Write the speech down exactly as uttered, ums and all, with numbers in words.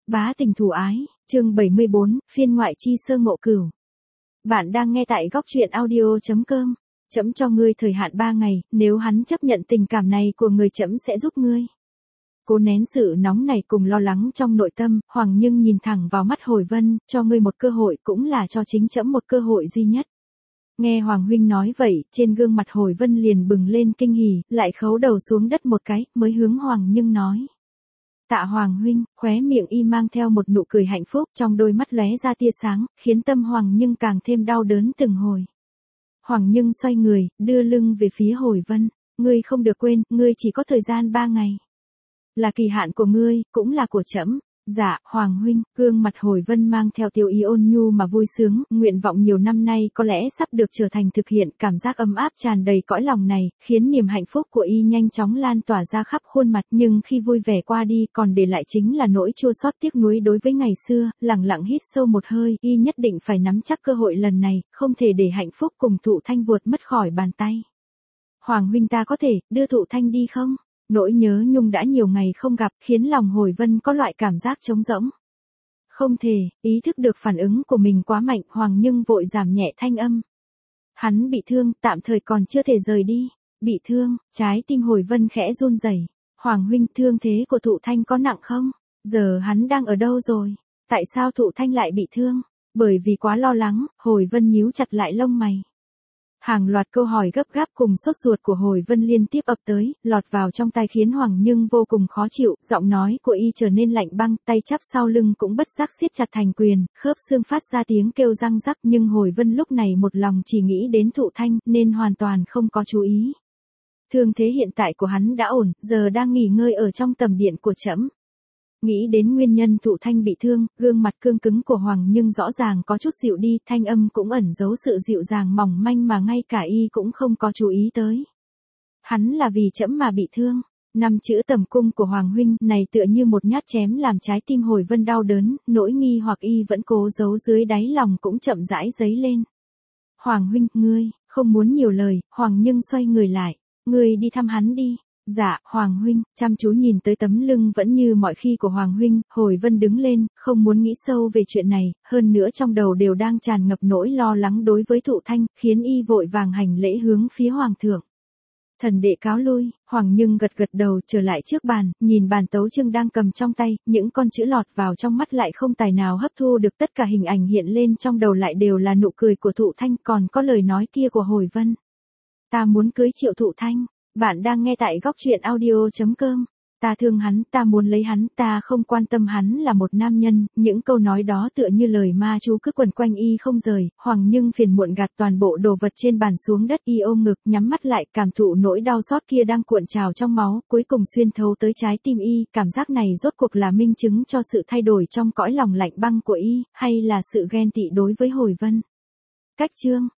Bá tình thủ ái, chương bảy mươi bốn, phiên ngoại chi sơ ngộ cửu. Bạn đang nghe tại góc truyện audio chấm com. Trẫm cho ngươi thời hạn ba ngày, nếu hắn chấp nhận tình cảm này của người trẫm sẽ giúp ngươi. Cố nén sự nóng này cùng lo lắng trong nội tâm, Hoàng Nhưng nhìn thẳng vào mắt Hồi Vân, cho ngươi một cơ hội cũng là cho chính trẫm một cơ hội duy nhất. Nghe Hoàng huynh nói vậy, trên gương mặt Hồi Vân liền bừng lên kinh hỉ, lại khấu đầu xuống đất một cái, mới hướng Hoàng Nhưng nói. Tạ Hoàng huynh, khóe miệng y mang theo một nụ cười hạnh phúc, trong đôi mắt lóe ra tia sáng, khiến tâm Hoàng Nhưng càng thêm đau đớn từng hồi. Hoàng Nhưng xoay người, đưa lưng về phía Hồi Vân, ngươi không được quên, ngươi chỉ có thời gian ba ngày. Là kỳ hạn của ngươi, cũng là của trẫm. Dạ, Hoàng huynh, gương mặt Hồi Vân mang theo tiêu ý ôn nhu mà vui sướng, nguyện vọng nhiều năm nay có lẽ sắp được trở thành thực hiện, cảm giác ấm áp tràn đầy cõi lòng này, khiến niềm hạnh phúc của y nhanh chóng lan tỏa ra khắp khuôn mặt, nhưng khi vui vẻ qua đi, còn để lại chính là nỗi chua xót tiếc nuối đối với ngày xưa, lặng lặng hít sâu một hơi, y nhất định phải nắm chắc cơ hội lần này, không thể để hạnh phúc cùng Thụ Thanh vuột mất khỏi bàn tay. Hoàng huynh ta có thể, đưa Thụ Thanh đi không? Nỗi nhớ nhung đã nhiều ngày không gặp, khiến lòng Hồi Vân có loại cảm giác trống rỗng. Không thể, ý thức được phản ứng của mình quá mạnh, Hoàng Nhưng vội giảm nhẹ thanh âm. Hắn bị thương, tạm thời còn chưa thể rời đi. Bị thương, trái tim Hồi Vân khẽ run rẩy. Hoàng huynh, thương thế của Thụ Thanh có nặng không? Giờ hắn đang ở đâu rồi? Tại sao Thụ Thanh lại bị thương? Bởi vì quá lo lắng, Hồi Vân nhíu chặt lại lông mày. Hàng loạt câu hỏi gấp gáp cùng sốt ruột của Hồi Vân liên tiếp ập tới, lọt vào trong tai khiến Hoàng Nhưng vô cùng khó chịu, giọng nói của y trở nên lạnh băng, tay chắp sau lưng cũng bất giác siết chặt thành quyền, khớp xương phát ra tiếng kêu răng rắc, nhưng Hồi Vân lúc này một lòng chỉ nghĩ đến Thụ Thanh, nên hoàn toàn không có chú ý. Thương thế hiện tại của hắn đã ổn, giờ đang nghỉ ngơi ở trong tầm điện của trẫm. Nghĩ đến nguyên nhân Thụ Thanh bị thương, gương mặt cương cứng của Hoàng Nhưng rõ ràng có chút dịu đi, thanh âm cũng ẩn giấu sự dịu dàng mỏng manh mà ngay cả y cũng không có chú ý tới. Hắn là vì trẫm mà bị thương. Năm chữ tầm cung của Hoàng huynh này tựa như một nhát chém làm trái tim Hồi Vân đau đớn, nỗi nghi hoặc y vẫn cố giấu dưới đáy lòng cũng chậm rãi dấy lên. Hoàng huynh, ngươi, không muốn nhiều lời, Hoàng Nhưng xoay người lại, ngươi đi thăm hắn đi. Dạ, Hoàng huynh, chăm chú nhìn tới tấm lưng vẫn như mọi khi của Hoàng huynh, Hồi Vân đứng lên, không muốn nghĩ sâu về chuyện này, hơn nữa trong đầu đều đang tràn ngập nỗi lo lắng đối với Thụ Thanh, khiến y vội vàng hành lễ hướng phía Hoàng thượng. Thần đệ cáo lui, Hoàng Nhưng gật gật đầu trở lại trước bàn, nhìn bàn tấu chương đang cầm trong tay, những con chữ lọt vào trong mắt lại không tài nào hấp thu được, tất cả hình ảnh hiện lên trong đầu lại đều là nụ cười của Thụ Thanh, còn có lời nói kia của Hồi Vân. Ta muốn cưới Triệu Thụ Thanh. Bạn đang nghe tại góc truyện audio chấm com. Ta thương hắn, ta muốn lấy hắn, ta không quan tâm hắn là một nam nhân, những câu nói đó tựa như lời ma chú cứ quẩn quanh y không rời, Hoàng Nhưng phiền muộn gạt toàn bộ đồ vật trên bàn xuống đất, y ôm ngực, nhắm mắt lại, cảm thụ nỗi đau xót kia đang cuộn trào trong máu, cuối cùng xuyên thấu tới trái tim y, cảm giác này rốt cuộc là minh chứng cho sự thay đổi trong cõi lòng lạnh băng của y, hay là sự ghen tị đối với Hồi Vân. Cách chương